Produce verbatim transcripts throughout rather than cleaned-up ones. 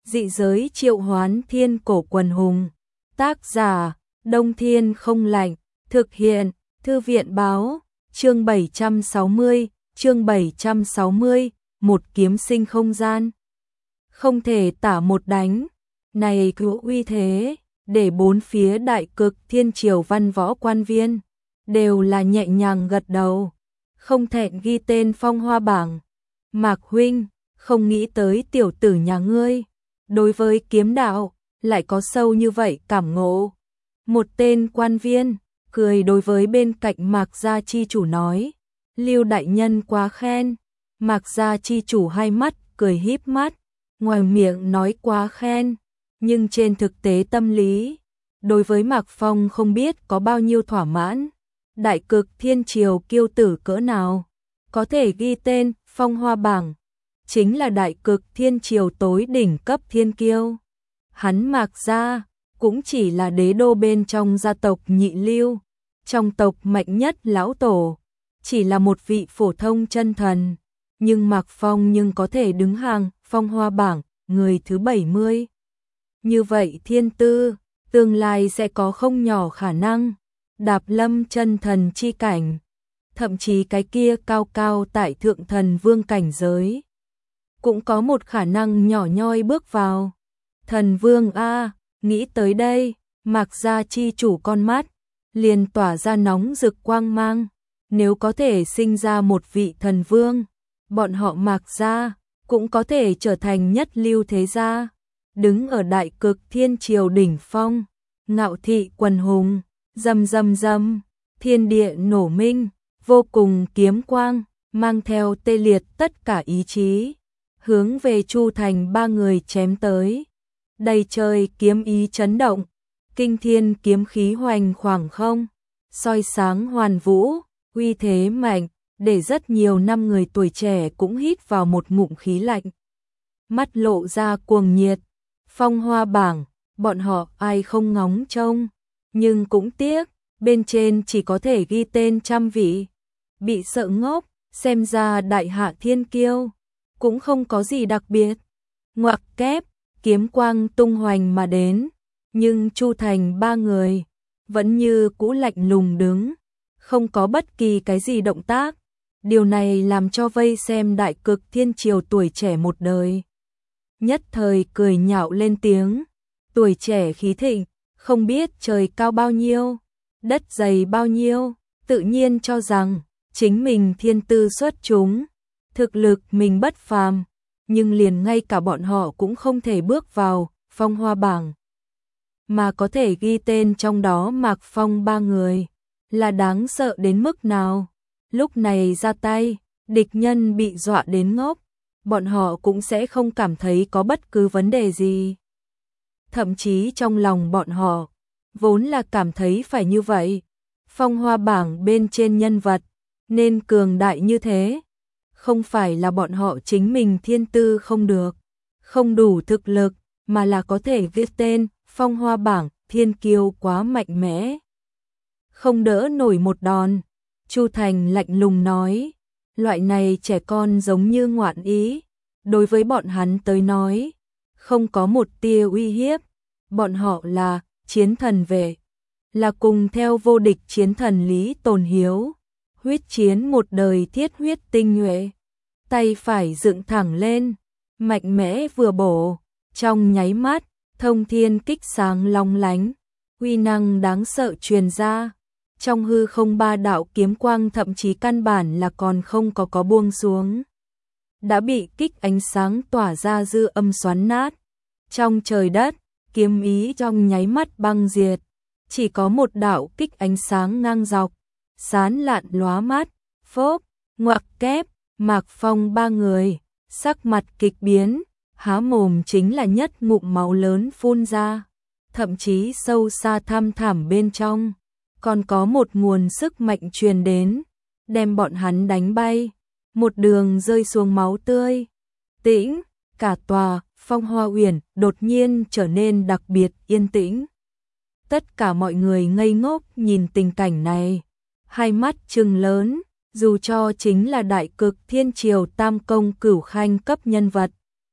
Dị giới triệu hoán thiên cổ quần hùng. Tác giả, Đông Thiên không lạnh. Thực hiện, Thư viện báo. Chương bảy trăm sáu mươi, chương bảy trăm sáu mươi, một kiếm sinh không gian. Không thể tả một đánh. Này cứu uy thế, để bốn phía đại cực thiên triều văn võ quan viên đều là nhẹ nhàng gật đầu, không thẹn ghi tên phong hoa bảng. Mạc huynh, không nghĩ tới tiểu tử nhà ngươi đối với kiếm đạo lại có sâu như vậy cảm ngộ. Một tên quan viên cười đối với bên cạnh Mạc gia chi chủ nói, Lưu đại nhân quá khen. Mạc gia chi chủ hai mắt cười híp mắt, ngoài miệng nói quá khen, nhưng trên thực tế tâm lý đối với Mạc Phong không biết có bao nhiêu thỏa mãn. Đại cực thiên triều kiêu tử cỡ nào có thể ghi tên phong hoa bảng, chính là đại cực thiên triều tối đỉnh cấp thiên kiêu. Hắn Mạc gia cũng chỉ là đế đô bên trong gia tộc nhị lưu, trong tộc mạnh nhất lão tổ, chỉ là một vị phổ thông chân thần, nhưng Mạc Phong nhưng có thể đứng hàng phong hoa bảng người thứ bảy mươi. Như vậy thiên tư, tương lai sẽ có không nhỏ khả năng đạp lâm chân thần chi cảnh, thậm chí cái kia cao cao tại thượng thần vương cảnh giới, cũng có một khả năng nhỏ nhoi bước vào. Thần vương a, nghĩ tới đây, Mạc gia chi chủ con mắt liền tỏa ra nóng rực quang mang. Nếu có thể sinh ra một vị thần vương, bọn họ Mạc gia cũng có thể trở thành nhất lưu thế gia, đứng ở đại cực thiên triều đỉnh phong, ngạo thị quần hùng. Rầm rầm rầm, thiên địa nổ minh, vô cùng kiếm quang, mang theo tê liệt tất cả ý chí, hướng về Chu Thành ba người chém tới. Đầy trời kiếm ý chấn động, kinh thiên kiếm khí hoành khoảng không, soi sáng hoàn vũ, uy thế mạnh, để rất nhiều năm người tuổi trẻ cũng hít vào một ngụm khí lạnh. Mắt lộ ra cuồng nhiệt, phong hoa bảng, bọn họ ai không ngóng trông. Nhưng cũng tiếc, bên trên chỉ có thể ghi tên trăm vị. Bị sợ ngốc, xem ra đại hạ thiên kiêu cũng không có gì đặc biệt. Ngoặc kép, kiếm quang tung hoành mà đến, nhưng Chu Thành ba người vẫn như cũ lạnh lùng đứng, không có bất kỳ cái gì động tác. Điều này làm cho vây xem đại cực thiên triều tuổi trẻ một đời nhất thời cười nhạo lên tiếng. Tuổi trẻ khí thịnh, không biết trời cao bao nhiêu, đất dày bao nhiêu, tự nhiên cho rằng chính mình thiên tư xuất chúng, thực lực mình bất phàm, nhưng liền ngay cả bọn họ cũng không thể bước vào phong hoa bảng, mà có thể ghi tên trong đó Mạc Phong ba người, là đáng sợ đến mức nào. Lúc này ra tay, địch nhân bị dọa đến ngốc, bọn họ cũng sẽ không cảm thấy có bất cứ vấn đề gì. Thậm chí trong lòng bọn họ vốn là cảm thấy phải như vậy. Phong hoa bảng bên trên nhân vật nên cường đại như thế, không phải là bọn họ chính mình thiên tư không được, không đủ thực lực, mà là có thể viết tên phong hoa bảng thiên kiêu quá mạnh mẽ, không đỡ nổi một đòn. Chu Thành lạnh lùng nói, loại này trẻ con giống như ngoạn ý, đối với bọn hắn tới nói không có một tia uy hiếp. Bọn họ là chiến thần vệ, là cùng theo vô địch chiến thần Lý Tồn Hiếu, huyết chiến một đời thiết huyết tinh nhuệ. Tay phải dựng thẳng lên, mạnh mẽ vừa bổ, trong nháy mắt, thông thiên kích sáng long lánh, uy năng đáng sợ truyền ra. Trong hư không ba đạo kiếm quang thậm chí căn bản là còn không có có buông xuống, đã bị kích ánh sáng tỏa ra dư âm xoắn nát. Trong trời đất, kiếm ý trong nháy mắt băng diệt, chỉ có một đạo kích ánh sáng ngang dọc, sán lạn lóa mắt. Phốp, ngoặc kép, Mạc Phong ba người, sắc mặt kịch biến, há mồm chính là nhất ngụm máu lớn phun ra, thậm chí sâu xa thăm thẳm bên trong còn có một nguồn sức mạnh truyền đến, đem bọn hắn đánh bay, một đường rơi xuống máu tươi. Tĩnh, cả tòa Phong Hoa Uyển đột nhiên trở nên đặc biệt yên tĩnh. Tất cả mọi người ngây ngốc nhìn tình cảnh này, hai mắt trừng lớn, dù cho chính là đại cực thiên triều tam công cửu khanh cấp nhân vật,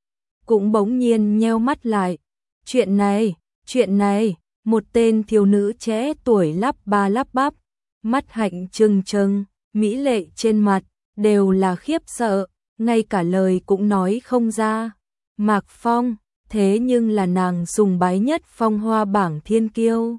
cũng bỗng nhiên nheo mắt lại. Chuyện này, chuyện này, một tên thiếu nữ trẻ tuổi lắp ba lắp bắp, mắt hạnh trừng trừng, mỹ lệ trên mặt, đều là khiếp sợ, ngay cả lời cũng nói không ra. Mạc Phong, thế nhưng là nàng sùng bái nhất phong hoa bảng thiên kiêu.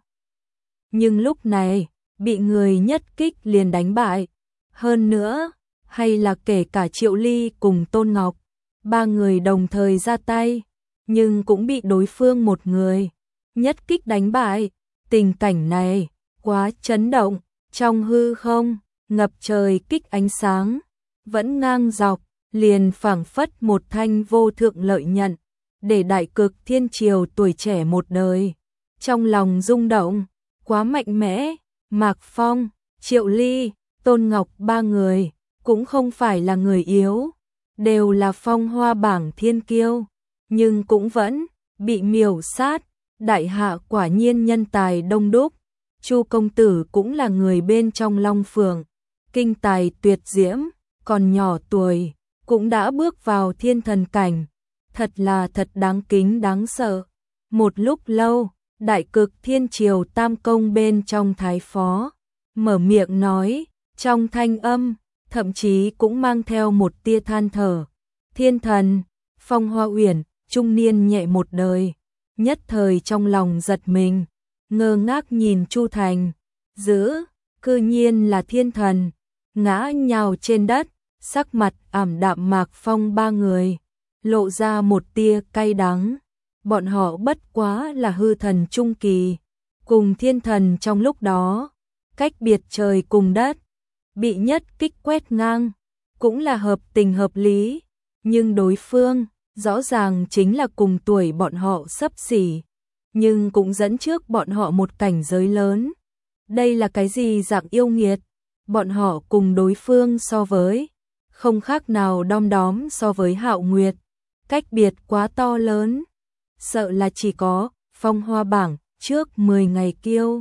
Nhưng lúc này, bị người nhất kích liền đánh bại. Hơn nữa, hay là kể cả Triệu Ly cùng Tôn Ngọc, ba người đồng thời ra tay, nhưng cũng bị đối phương một người nhất kích đánh bại. Tình cảnh này, quá chấn động, trong hư không, ngập trời kích ánh sáng, vẫn ngang dọc, liền phảng phất một thanh vô thượng lợi nhận, để Đại Cực Thiên Triều tuổi trẻ một đời. Trong lòng rung động, quá mạnh mẽ, Mạc Phong, Triệu Ly, Tôn Ngọc ba người, cũng không phải là người yếu, đều là phong hoa bảng thiên kiêu, nhưng cũng vẫn bị miểu sát. Đại hạ quả nhiên nhân tài đông đúc, Chu công tử cũng là người bên trong Long Phượng, kinh tài tuyệt diễm, còn nhỏ tuổi, cũng đã bước vào thiên thần cảnh, thật là thật đáng kính đáng sợ. Một lúc lâu, Đại Cực Thiên Triều tam công bên trong thái phó, mở miệng nói, trong thanh âm, thậm chí cũng mang theo một tia than thở. Thiên thần, Phong Hoa Uyển, trung niên nhẹ một đời, nhất thời trong lòng giật mình, ngơ ngác nhìn Chu Thành, giữ, cư nhiên là thiên thần, ngã nhào trên đất, sắc mặt ảm đạm. Mạc Phong ba người, lộ ra một tia cay đắng, bọn họ bất quá là hư thần trung kỳ, cùng thiên thần trong lúc đó, cách biệt trời cùng đất, bị nhất kích quét ngang, cũng là hợp tình hợp lý, nhưng đối phương, rõ ràng chính là cùng tuổi bọn họ xấp xỉ, nhưng cũng dẫn trước bọn họ một cảnh giới lớn. Đây là cái gì dạng yêu nghiệt, bọn họ cùng đối phương so với, không khác nào đom đóm so với Hạo Nguyệt, cách biệt quá to lớn, sợ là chỉ có phong hoa bảng trước mười ngày kiêu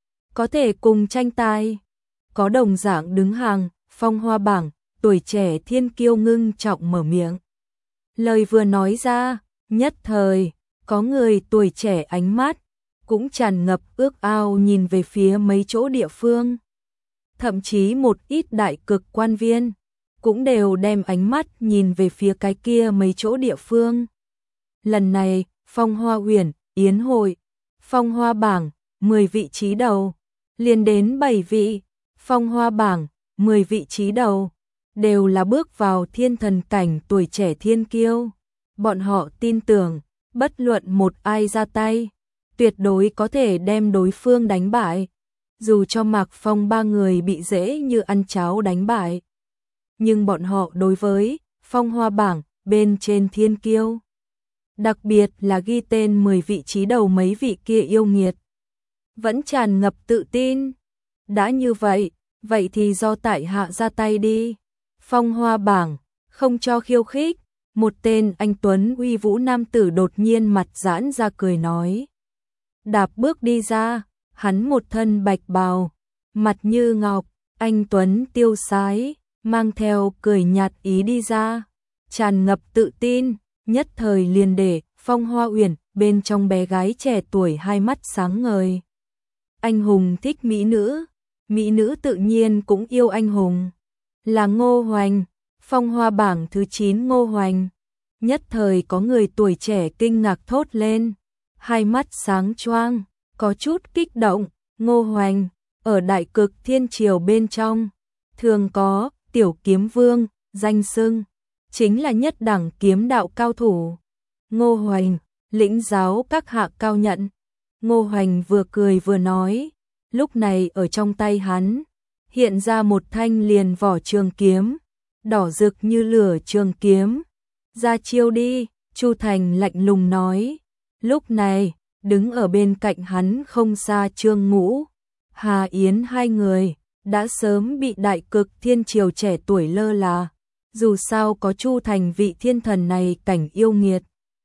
có thể cùng tranh tài. Có đồng dạng đứng hàng phong hoa bảng, tuổi trẻ thiên kiêu ngưng trọng mở miệng. Lời vừa nói ra, nhất thời, có người tuổi trẻ ánh mắt, cũng tràn ngập ước ao nhìn về phía mấy chỗ địa phương. Thậm chí một ít đại cực quan viên, cũng đều đem ánh mắt nhìn về phía cái kia mấy chỗ địa phương. Lần này, Phong Hoa Uyển, Yến hội, Phong Hoa bảng, mười vị trí đầu, liền đến bảy vị, Phong Hoa bảng, mười vị trí đầu, đều là bước vào thiên thần cảnh tuổi trẻ thiên kiêu. Bọn họ tin tưởng, bất luận một ai ra tay, tuyệt đối có thể đem đối phương đánh bại. Dù cho Mạc Phong ba người bị dễ như ăn cháo đánh bại, nhưng bọn họ đối với Phong Hoa bảng bên trên thiên kiêu, đặc biệt là ghi tên mười vị trí đầu mấy vị kia yêu nghiệt, vẫn tràn ngập tự tin. Đã như vậy, vậy thì do tại hạ ra tay đi. Phong Hoa bảng, không cho khiêu khích, một tên anh tuấn uy vũ nam tử đột nhiên mặt giãn ra cười nói. Đạp bước đi ra, hắn một thân bạch bào, mặt như ngọc, anh tuấn tiêu sái, mang theo cười nhạt ý đi ra, tràn ngập tự tin, nhất thời liền để Phong Hoa Uyển bên trong bé gái trẻ tuổi hai mắt sáng ngời. Anh hùng thích mỹ nữ, mỹ nữ tự nhiên cũng yêu anh hùng. Là Ngô Hoành, Phong Hoa bảng thứ chín Ngô Hoành. Nhất thời có người tuổi trẻ kinh ngạc thốt lên, hai mắt sáng choang, có chút kích động. Ngô Hoành, ở Đại Cực Thiên Triều bên trong, thường có tiểu kiếm vương, danh xưng, chính là nhất đẳng kiếm đạo cao thủ. Ngô Hoành, lĩnh giáo các hạ cao nhận. Ngô Hoành vừa cười vừa nói, lúc này ở trong tay hắn, hiện ra một thanh liền vỏ trường kiếm, đỏ rực như lửa trường kiếm. Ra chiêu đi, Chu Thành lạnh lùng nói. Lúc này, đứng ở bên cạnh hắn không xa Trương Ngũ, Hà Yến hai người, đã sớm bị Đại Cực Thiên Triều trẻ tuổi lơ là. Dù sao có Chu Thành vị thiên thần này cảnh yêu nghiệt,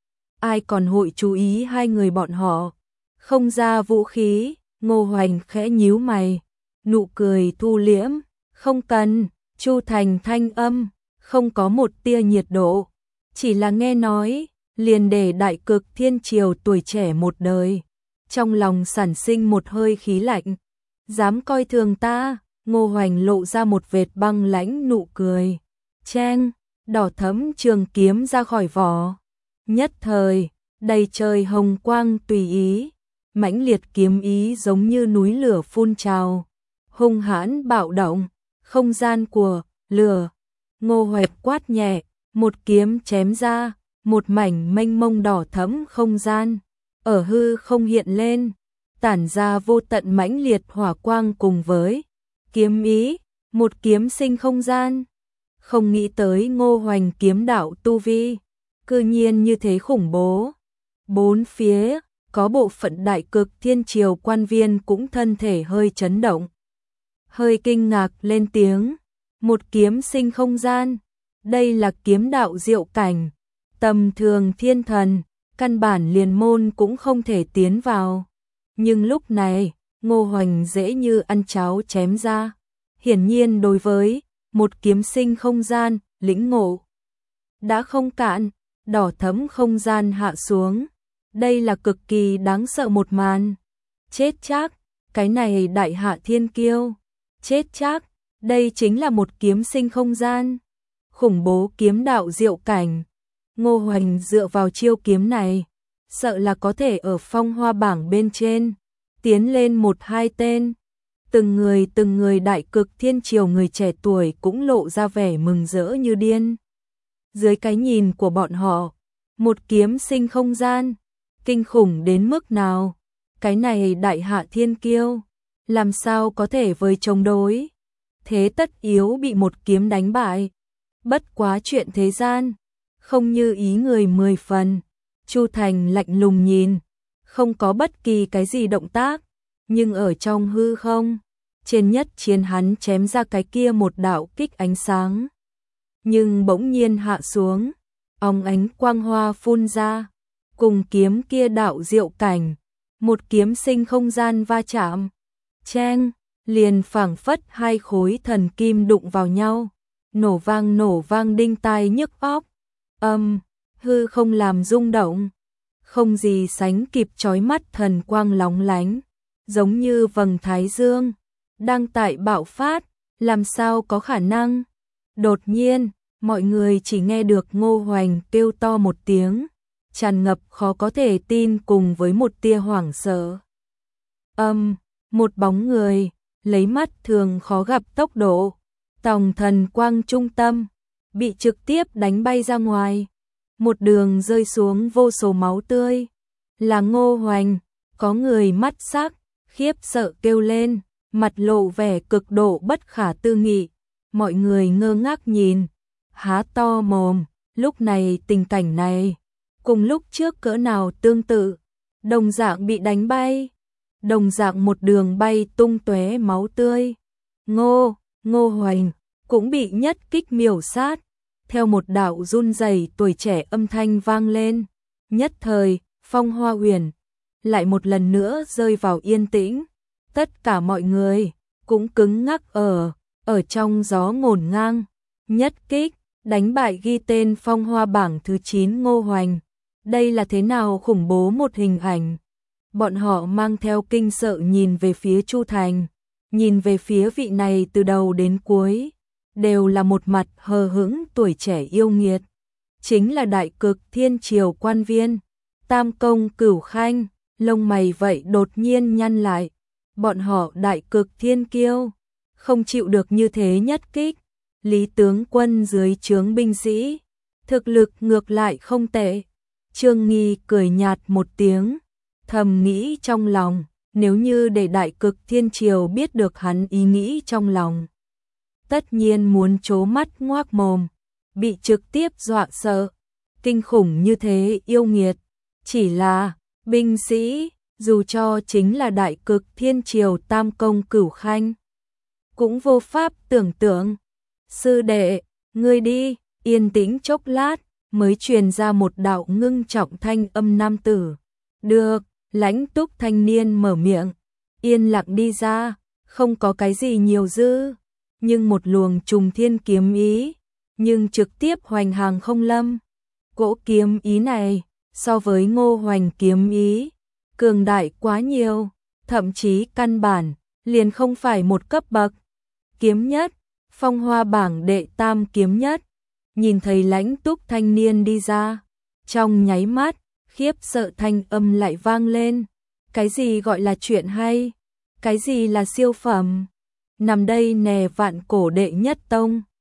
ai còn hội chú ý hai người bọn họ. Không ra vũ khí, Ngô Hoành khẽ nhíu mày, nụ cười thu liễm, không cần. Chu Thành thanh âm, không có một tia nhiệt độ, chỉ là nghe nói, liền để Đại Cực Thiên Triều tuổi trẻ một đời, trong lòng sản sinh một hơi khí lạnh. Dám coi thường ta? Ngô Hoành lộ ra một vệt băng lãnh nụ cười. Cheng, đỏ thẫm trường kiếm ra khỏi vỏ. Nhất thời, đầy trời hồng quang tùy ý, mãnh liệt kiếm ý giống như núi lửa phun trào, hung hãn bạo động, không gian của lửa. Ngô Hoạch quát nhẹ, một kiếm chém ra, một mảnh mênh mông đỏ thẫm không gian ở hư không hiện lên, tản ra vô tận mãnh liệt hỏa quang cùng với kiếm ý, một kiếm sinh không gian. Không nghĩ tới Ngô Hoành kiếm đạo tu vi cư nhiên như thế khủng bố. Bốn phía có bộ phận Đại Cực Thiên Triều quan viên cũng thân thể hơi chấn động, hơi kinh ngạc lên tiếng. Một kiếm sinh không gian, đây là kiếm đạo diệu cảnh, tầm thường thiên thần, căn bản liền môn cũng không thể tiến vào. Nhưng lúc này, Ngô Hoành dễ như ăn cháo chém ra. Hiển nhiên đối với một kiếm sinh không gian, lĩnh ngộ đã không cạn, đỏ thẫm không gian hạ xuống. Đây là cực kỳ đáng sợ một màn. Chết chắc, cái này đại hạ thiên kiêu. Chết chắc, đây chính là một kiếm sinh không gian. Khủng bố kiếm đạo diệu cảnh. Ngô Hoành dựa vào chiêu kiếm này, sợ là có thể ở phong hoa bảng bên trên tiến lên một hai tên. Từng người từng người Đại Cực Thiên Triều người trẻ tuổi cũng lộ ra vẻ mừng rỡ như điên. Dưới cái nhìn của bọn họ, một kiếm sinh không gian, kinh khủng đến mức nào? Cái này đại hạ thiên kiêu, làm sao có thể với chống đối? Thế tất yếu bị một kiếm đánh bại. Bất quá chuyện thế gian, không như ý người mười phần. Chu Thành lạnh lùng nhìn, không có bất kỳ cái gì động tác, nhưng ở trong hư không, trên nhất chiến hắn chém ra cái kia một đạo kích ánh sáng. Nhưng bỗng nhiên hạ xuống, óng ánh quang hoa phun ra, cùng kiếm kia đạo diệu cảnh, một kiếm sinh không gian va chạm. Cheng, liền phảng phất hai khối thần kim đụng vào nhau, nổ vang nổ vang đinh tai nhức óc. Âm, hư không làm rung động, không gì sánh kịp chói mắt thần quang lóng lánh, giống như vầng thái dương đang tại bạo phát, làm sao có khả năng? Đột nhiên, mọi người chỉ nghe được Ngô Hoành kêu to một tiếng, tràn ngập khó có thể tin cùng với một tia hoảng sợ. Âm, một bóng người, lấy mắt thường khó gặp tốc độ, tòng thần quang trung tâm, bị trực tiếp đánh bay ra ngoài. Một đường rơi xuống vô số máu tươi. Là Ngô Hoành, có người mắt sắc, khiếp sợ kêu lên, mặt lộ vẻ cực độ bất khả tư nghị. Mọi người ngơ ngác nhìn, há to mồm, lúc này tình cảnh này, cùng lúc trước cỡ nào tương tự, đồng dạng bị đánh bay, đồng dạng một đường bay tung tóe máu tươi. Ngô, Ngô Hoành cũng bị nhất kích miểu sát. Theo một đạo run rẩy tuổi trẻ âm thanh vang lên, nhất thời, Phong Hoa Huyền lại một lần nữa rơi vào yên tĩnh. Tất cả mọi người cũng cứng ngắc ở ở trong gió ngổn ngang. Nhất kích đánh bại ghi tên Phong Hoa bảng thứ chín Ngô Hoành. Đây là thế nào khủng bố một hình ảnh. Bọn họ mang theo kinh sợ nhìn về phía Chu Thành, nhìn về phía vị này từ đầu đến cuối, đều là một mặt hờ hững tuổi trẻ yêu nghiệt. Chính là Đại Cực Thiên Triều quan viên, Tam Công Cửu Khanh, lông mày vậy đột nhiên nhăn lại. Bọn họ Đại Cực Thiên kiêu, không chịu được như thế nhất kích. Lý tướng quân dưới trướng binh sĩ, thực lực ngược lại không tệ. Trương Nghi cười nhạt một tiếng, thầm nghĩ trong lòng, nếu như để Đại Cực Thiên Triều biết được hắn ý nghĩ trong lòng, tất nhiên muốn trố mắt ngoác mồm, bị trực tiếp dọa sợ. Kinh khủng như thế yêu nghiệt, chỉ là binh sĩ, dù cho chính là Đại Cực Thiên Triều Tam Công Cửu Khanh, cũng vô pháp tưởng tượng. Sư đệ, ngươi đi. Yên tĩnh chốc lát, mới truyền ra một đạo ngưng trọng thanh âm nam tử. Được, lãnh túc thanh niên mở miệng, yên lặng đi ra, không có cái gì nhiều dư, nhưng một luồng trùng thiên kiếm ý, nhưng trực tiếp hoành hàng không lâm. Cỗ kiếm ý này, so với Ngô Hoành kiếm ý, cường đại quá nhiều, thậm chí căn bản, liền không phải một cấp bậc. Kiếm nhất, phong hoa bảng đệ tam kiếm nhất, nhìn thấy lãnh túc thanh niên đi ra, trong nháy mắt, khiếp sợ thanh âm lại vang lên. Cái gì gọi là chuyện hay? Cái gì là siêu phẩm? Nằm đây nè vạn cổ đệ nhất tông.